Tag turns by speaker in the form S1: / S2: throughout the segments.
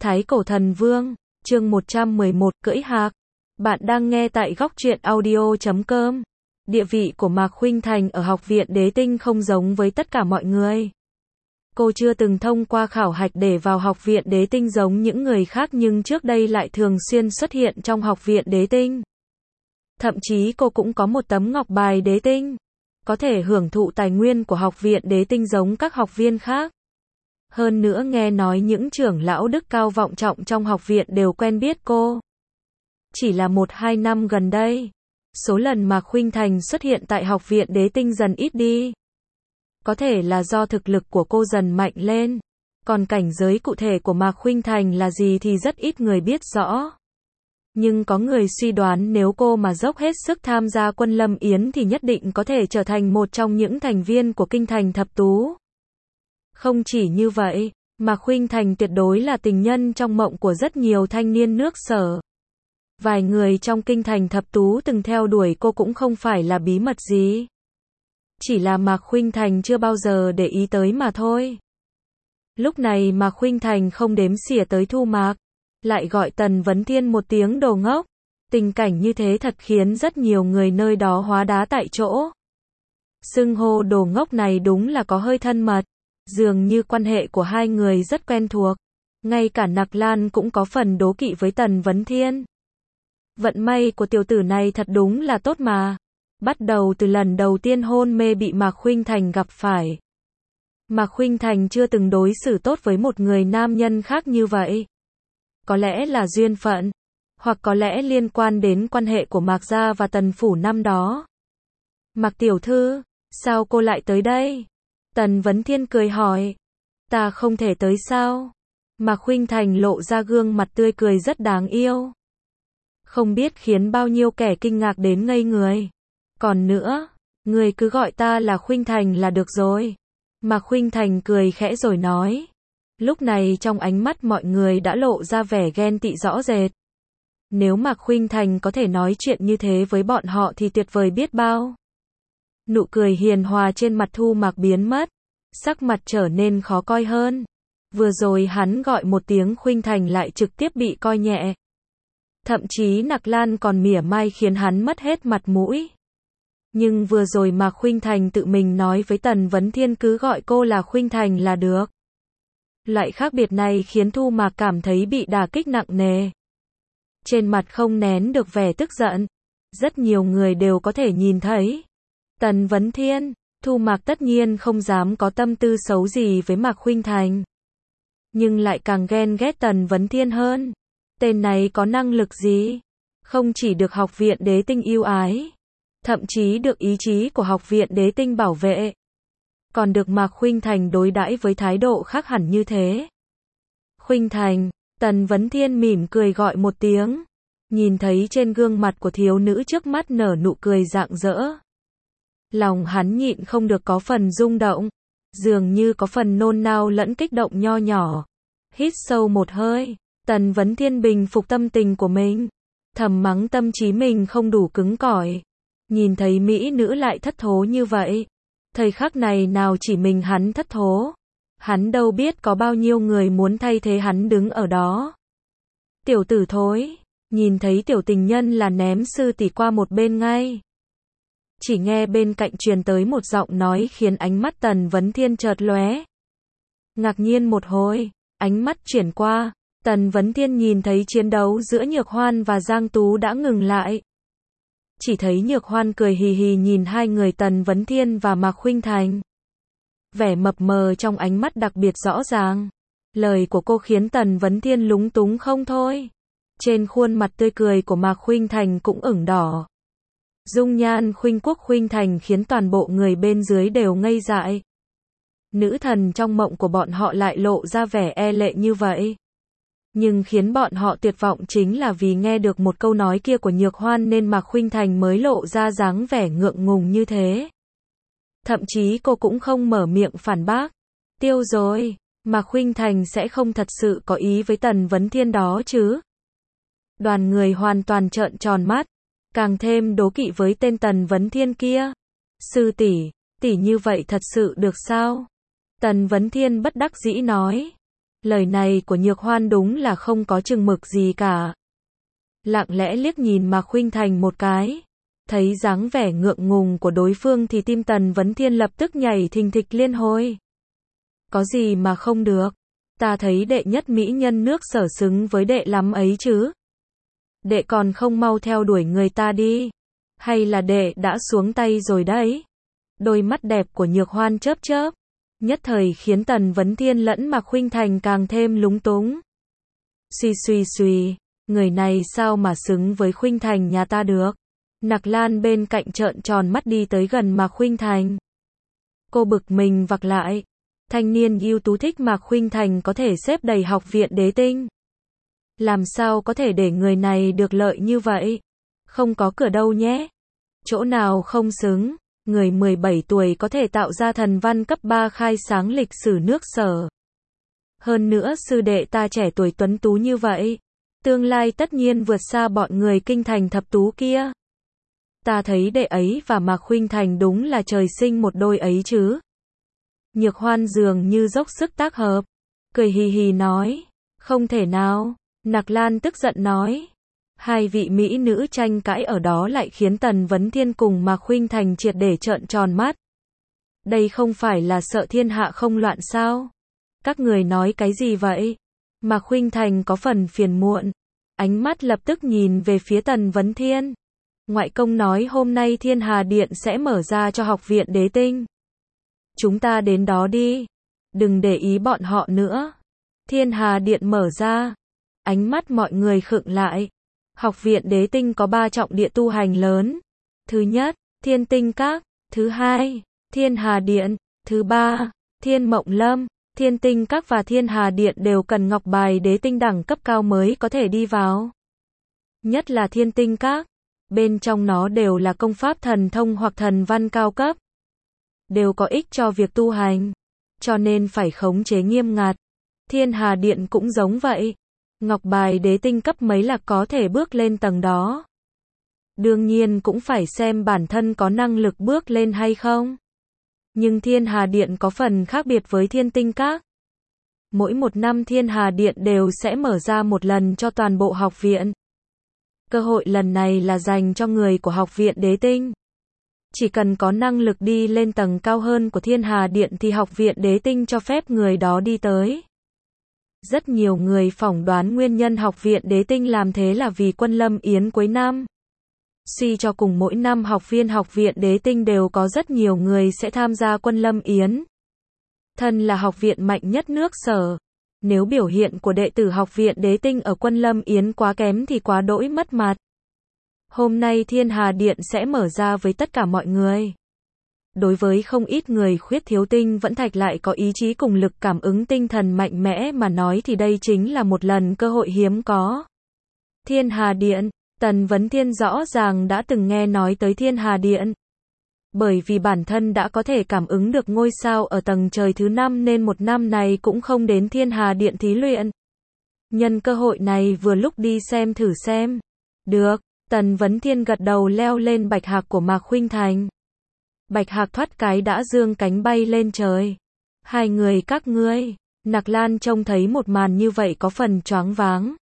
S1: Thái Cổ Thần Vương, chương 111, cưỡi hạc. Bạn đang nghe tại góc truyện audio.com. Địa vị của Mạc Khuynh Thành ở Học viện Đế Tinh không giống với tất cả mọi người. Cô chưa từng thông qua khảo hạch để vào Học viện Đế Tinh giống những người khác, nhưng trước đây lại thường xuyên xuất hiện trong Học viện Đế Tinh. Thậm chí cô cũng có một tấm ngọc bài Đế Tinh, có thể hưởng thụ tài nguyên của Học viện Đế Tinh giống các học viên khác. Hơn nữa nghe nói những trưởng lão đức cao vọng trọng trong học viện đều quen biết cô. Chỉ là 1-2 năm gần đây, số lần Mạc Khuynh Thành xuất hiện tại Học viện Đế Tinh dần ít đi. Có thể là do thực lực của cô dần mạnh lên, còn cảnh giới cụ thể của Mạc Khuynh Thành là gì thì rất ít người biết rõ. Nhưng có người suy đoán nếu cô mà dốc hết sức tham gia Quân Lâm Yến thì nhất định có thể trở thành một trong những thành viên của Kinh Thành Thập Tú. Không chỉ như vậy, Mạc Khuynh Thành tuyệt đối là tình nhân trong mộng của rất nhiều thanh niên nước Sở. Vài người trong Kinh Thành Thập Tú từng theo đuổi cô cũng không phải là bí mật gì. Chỉ là Mạc Khuynh Thành chưa bao giờ để ý tới mà thôi. Lúc này Mạc Khuynh Thành không đếm xỉa tới Thu Mạc, lại gọi Tần Vấn Thiên một tiếng đồ ngốc. Tình cảnh như thế thật khiến rất nhiều người nơi đó hóa đá tại chỗ. Xưng hô đồ ngốc này đúng là có hơi thân mật. Dường như quan hệ của hai người rất quen thuộc. Ngay cả Nặc Lan cũng có phần đố kỵ với Tần Vấn Thiên. Vận may của tiểu tử này thật đúng là tốt mà. Bắt đầu từ lần đầu tiên hôn mê bị Mạc Khuynh Thành gặp phải, Mạc Khuynh Thành chưa từng đối xử tốt với một người nam nhân khác như vậy. Có lẽ là duyên phận, hoặc có lẽ liên quan đến quan hệ của Mạc gia và Tần phủ năm đó. Mạc tiểu thư, sao cô lại tới đây? Tần Vấn Thiên cười hỏi. Ta không thể tới sao? Mạc Khuynh Thành lộ ra gương mặt tươi cười rất đáng yêu. Không biết khiến bao nhiêu kẻ kinh ngạc đến ngây người. Còn nữa, người cứ gọi ta là Khuynh Thành là được rồi. Mạc Khuynh Thành cười khẽ rồi nói. Lúc này trong ánh mắt mọi người đã lộ ra vẻ ghen tị rõ rệt. Nếu Mạc Khuynh Thành có thể nói chuyện như thế với bọn họ thì tuyệt vời biết bao. Nụ cười hiền hòa trên mặt Thu Mạc biến mất, sắc mặt trở nên khó coi hơn. Vừa rồi hắn gọi một tiếng Khuynh Thành lại trực tiếp bị coi nhẹ. Thậm chí Nặc Lan còn mỉa mai khiến hắn mất hết mặt mũi. Nhưng vừa rồi Mạc Khuynh Thành tự mình nói với Tần Vấn Thiên cứ gọi cô là Khuynh Thành là được. Loại khác biệt này khiến Thu Mạc cảm thấy bị đả kích nặng nề. Trên mặt không nén được vẻ tức giận. Rất nhiều người đều có thể nhìn thấy. Tần Vấn Thiên, Thu Mạc tất nhiên không dám có tâm tư xấu gì với Mạc Khuynh Thành. Nhưng lại càng ghen ghét Tần Vấn Thiên hơn. Tên này có năng lực gì? Không chỉ được Học viện Đế Tinh yêu ái, thậm chí được ý chí của Học viện Đế Tinh bảo vệ. Còn được Mạc Khuynh Thành đối đãi với thái độ khác hẳn như thế. Khuynh Thành, Tần Vấn Thiên mỉm cười gọi một tiếng. Nhìn thấy trên gương mặt của thiếu nữ trước mắt nở nụ cười rạng rỡ. Lòng hắn nhịn không được có phần rung động, dường như có phần nôn nao lẫn kích động nho nhỏ. Hít sâu một hơi, Tần Vấn Thiên bình phục tâm tình của mình, thầm mắng tâm trí mình không đủ cứng cỏi. Nhìn thấy mỹ nữ lại thất thố như vậy, thời khắc này nào chỉ mình hắn thất thố, hắn đâu biết có bao nhiêu người muốn thay thế hắn đứng ở đó. Tiểu tử thối, nhìn thấy tiểu tình nhân là ném sư tỷ qua một bên ngay. Chỉ nghe bên cạnh truyền tới một giọng nói khiến ánh mắt Tần Vấn Thiên chợt lóe. Ngạc nhiên một hồi, ánh mắt chuyển qua, Tần Vấn Thiên nhìn thấy chiến đấu giữa Nhược Hoan và Giang Tú đã ngừng lại. Chỉ thấy Nhược Hoan cười hì hì nhìn hai người Tần Vấn Thiên và Mạc Khuynh Thành. Vẻ mập mờ trong ánh mắt đặc biệt rõ ràng. Lời của cô khiến Tần Vấn Thiên lúng túng không thôi. Trên khuôn mặt tươi cười của Mạc Khuynh Thành cũng ửng đỏ. Dung nhan khuynh quốc khuynh thành khiến toàn bộ người bên dưới đều ngây dại. Nữ thần trong mộng của bọn họ lại lộ ra vẻ e lệ như vậy. Nhưng khiến bọn họ tuyệt vọng chính là vì nghe được một câu nói kia của Nhược Hoan nên Mạc Khuynh Thành mới lộ ra dáng vẻ ngượng ngùng như thế. Thậm chí cô cũng không mở miệng phản bác. Tiêu rồi, Mạc Khuynh Thành sẽ không thật sự có ý với Tần Vấn Thiên đó chứ. Đoàn người hoàn toàn trợn tròn mắt, càng thêm đố kỵ với tên Tần Vấn Thiên kia. Sư tỷ, tỷ như vậy thật sự được sao? Tần Vấn Thiên bất đắc dĩ nói. Lời này của Nhược Hoan đúng là không có chừng mực gì cả. Lặng lẽ liếc nhìn Mạc Khuynh Thành một cái. Thấy dáng vẻ ngượng ngùng của đối phương thì tim Tần Vấn Thiên lập tức nhảy thình thịch liên hồi. Có gì mà không được. Ta thấy đệ nhất mỹ nhân nước Sở xứng với đệ lắm ấy chứ. Đệ còn không mau theo đuổi người ta đi. Hay là đệ đã xuống tay rồi đấy. Đôi mắt đẹp của Nhược Hoan chớp chớp. Nhất thời khiến Tần Vấn Thiên lẫn Mạc Khuynh Thành càng thêm lúng túng. Suy, người này sao mà xứng với Khuynh Thành nhà ta được. Nặc Lan bên cạnh trợn tròn mắt đi tới gần Mạc Khuynh Thành. Cô bực mình vặc lại. Thanh niên ưu tú thích Mạc Khuynh Thành có thể xếp đầy học viện Đế Tinh. Làm sao có thể để người này được lợi như vậy? Không có cửa đâu nhé. Chỗ nào không xứng? Người 17 tuổi có thể tạo ra thần văn cấp 3 khai sáng lịch sử nước Sở. Hơn nữa sư đệ ta trẻ tuổi tuấn tú như vậy. Tương lai tất nhiên vượt xa bọn người kinh thành thập tú kia. Ta thấy đệ ấy và Mạc Khuynh Thành đúng là trời sinh một đôi ấy chứ. Nhược Hoan dường như dốc sức tác hợp. Cười hì hì nói. Không thể nào. Nặc Lan tức giận nói. Hai vị mỹ nữ tranh cãi ở đó lại khiến Tần Vấn Thiên cùng Mạc Khuynh Thành triệt để trợn tròn mắt. Đây không phải là sợ thiên hạ không loạn sao? Các người nói cái gì vậy? Mạc Khuynh Thành có phần phiền muộn. Ánh mắt lập tức nhìn về phía Tần Vấn Thiên. Ngoại công nói hôm nay Thiên Hà Điện sẽ mở ra cho học viện Đế Tinh. Chúng ta đến đó đi. Đừng để ý bọn họ nữa. Thiên Hà Điện mở ra. Ánh mắt mọi người khựng lại. Học viện Đế Tinh có 3 trọng địa tu hành lớn. Thứ nhất, Thiên Tinh Các. Thứ hai, Thiên Hà Điện. Thứ ba, Thiên Mộng Lâm. Thiên Tinh Các và Thiên Hà Điện đều cần ngọc bài Đế Tinh đẳng cấp cao mới có thể đi vào. Nhất là Thiên Tinh Các. Bên trong nó đều là công pháp thần thông hoặc thần văn cao cấp. Đều có ích cho việc tu hành. Cho nên phải khống chế nghiêm ngặt. Thiên Hà Điện cũng giống vậy. Ngọc bài Đế Tinh cấp mấy là có thể bước lên tầng đó. Đương nhiên cũng phải xem bản thân có năng lực bước lên hay không. Nhưng Thiên Hà Điện có phần khác biệt với Thiên Tinh Các. Mỗi một năm Thiên Hà Điện đều sẽ mở ra một lần cho toàn bộ học viện. Cơ hội lần này là dành cho người của học viện Đế Tinh. Chỉ cần có năng lực đi lên tầng cao hơn của Thiên Hà Điện thì học viện Đế Tinh cho phép người đó đi tới. Rất nhiều người phỏng đoán nguyên nhân học viện Đế Tinh làm thế là vì Quân Lâm Yến cuối năm. Suy cho cùng mỗi năm học viên học viện Đế Tinh đều có rất nhiều người sẽ tham gia Quân Lâm Yến. Thân là học viện mạnh nhất nước Sở. Nếu biểu hiện của đệ tử học viện Đế Tinh ở Quân Lâm Yến quá kém thì quá đỗi mất mặt. Hôm nay Thiên Hà Điện sẽ mở ra với tất cả mọi người. Đối với không ít người khuyết thiếu tinh vẫn thạch lại có ý chí cùng lực cảm ứng tinh thần mạnh mẽ mà nói thì đây chính là một lần cơ hội hiếm có. Thiên Hà Điện, Tần Vấn Thiên rõ ràng đã từng nghe nói tới Thiên Hà Điện. Bởi vì bản thân đã có thể cảm ứng được ngôi sao ở tầng trời thứ 5 nên một năm này cũng không đến Thiên Hà Điện thí luyện. Nhân cơ hội này vừa lúc đi xem thử xem. Được, Tần Vấn Thiên gật đầu leo lên bạch hạc của Mạc Khuynh Thành. Bạch hạc thoát cái đã dương cánh bay lên trời. Hai người các ngươi. Nặc Lan trông thấy một màn như vậy có phần choáng váng.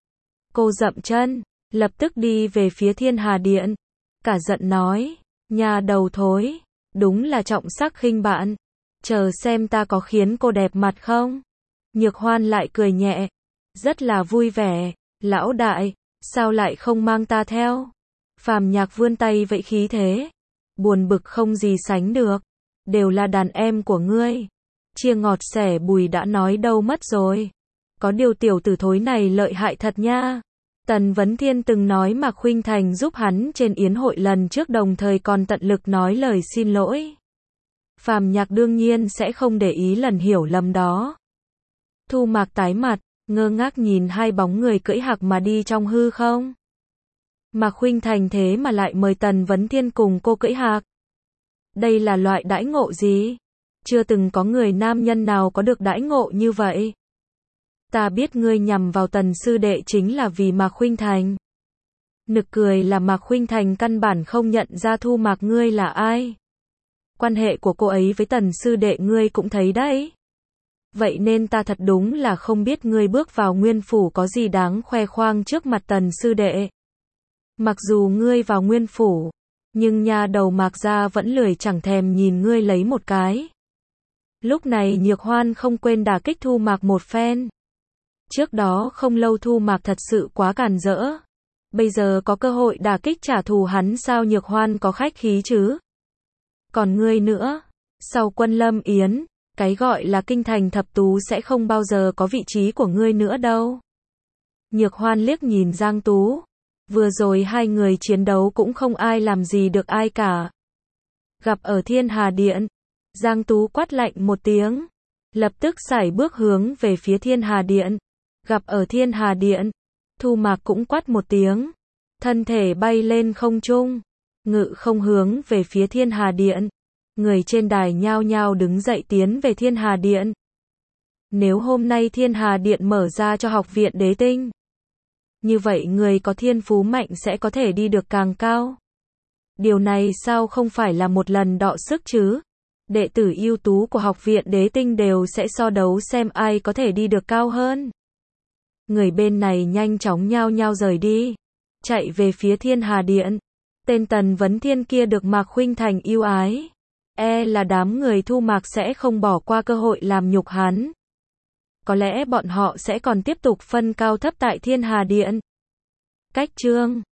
S1: Cô dậm chân, lập tức đi về phía Thiên Hà Điện. Cả giận nói, nhà đầu thối, đúng là trọng sắc khinh bạn. Chờ xem ta có khiến cô đẹp mặt không? Nhược Hoan lại cười nhẹ, rất là vui vẻ. Lão đại, sao lại không mang ta theo? Phàm Nhạc vươn tay vẫy khí thế. Buồn bực không gì sánh được. Đều là đàn em của ngươi. Chia ngọt sẻ bùi đã nói đâu mất rồi. Có điều tiểu tử thối này lợi hại thật nha. Tần Vấn Thiên từng nói Mạc Khuynh Thành giúp hắn trên yến hội lần trước đồng thời còn tận lực nói lời xin lỗi. Phàm Nhạc đương nhiên sẽ không để ý lần hiểu lầm đó. Thu Mạc tái mặt, ngơ ngác nhìn hai bóng người cưỡi hạc mà đi trong hư không. Mạc Khuynh Thành thế mà lại mời Tần Vấn Thiên cùng cô cưỡi hạc. Đây là loại đãi ngộ gì? Chưa từng có người nam nhân nào có được đãi ngộ như vậy. Ta biết ngươi nhằm vào Tần sư đệ chính là vì Mạc Khuynh Thành. Nực cười là Mạc Khuynh Thành căn bản không nhận ra Thu Mạc ngươi là ai. Quan hệ của cô ấy với Tần sư đệ ngươi cũng thấy đấy. Vậy nên ta thật đúng là không biết ngươi bước vào nguyên phủ có gì đáng khoe khoang trước mặt Tần sư đệ. Mặc dù ngươi vào nguyên phủ, nhưng nha đầu Mạc gia vẫn lười chẳng thèm nhìn ngươi lấy một cái. Lúc này Nhược Hoan không quên đả kích Thu Mạc một phen. Trước đó không lâu Thu Mạc thật sự quá càn rỡ. Bây giờ có cơ hội đả kích trả thù hắn, sao Nhược Hoan có khách khí chứ? Còn ngươi nữa, sau Quân Lâm Yến, cái gọi là kinh thành thập tú sẽ không bao giờ có vị trí của ngươi nữa đâu. Nhược Hoan liếc nhìn Giang Tú. Vừa rồi hai người chiến đấu cũng không ai làm gì được ai cả. Gặp ở Thiên Hà Điện, Giang Tú quát lạnh một tiếng, lập tức sải bước hướng về phía Thiên Hà Điện. Gặp ở Thiên Hà Điện, Thu Mạc cũng quát một tiếng, thân thể bay lên không trung, ngự không hướng về phía Thiên Hà Điện. Người trên đài nhao nhao đứng dậy tiến về Thiên Hà Điện. Nếu hôm nay Thiên Hà Điện mở ra cho học viện Đế Tinh, như vậy người có thiên phú mạnh sẽ có thể đi được càng cao. Điều này sao không phải là một lần đọ sức chứ? Đệ tử ưu tú của học viện Đế Tinh đều sẽ so đấu xem ai có thể đi được cao hơn. Người bên này nhanh chóng nhao nhao rời đi, chạy về phía Thiên Hà Điện. Tên Tần Vấn Thiên kia được Mạc Khuynh Thành yêu ái, là đám người Thu Mạc sẽ không bỏ qua cơ hội làm nhục hắn. Có lẽ bọn họ sẽ còn tiếp tục phân cao thấp tại Thiên Hà Điện. Cách chương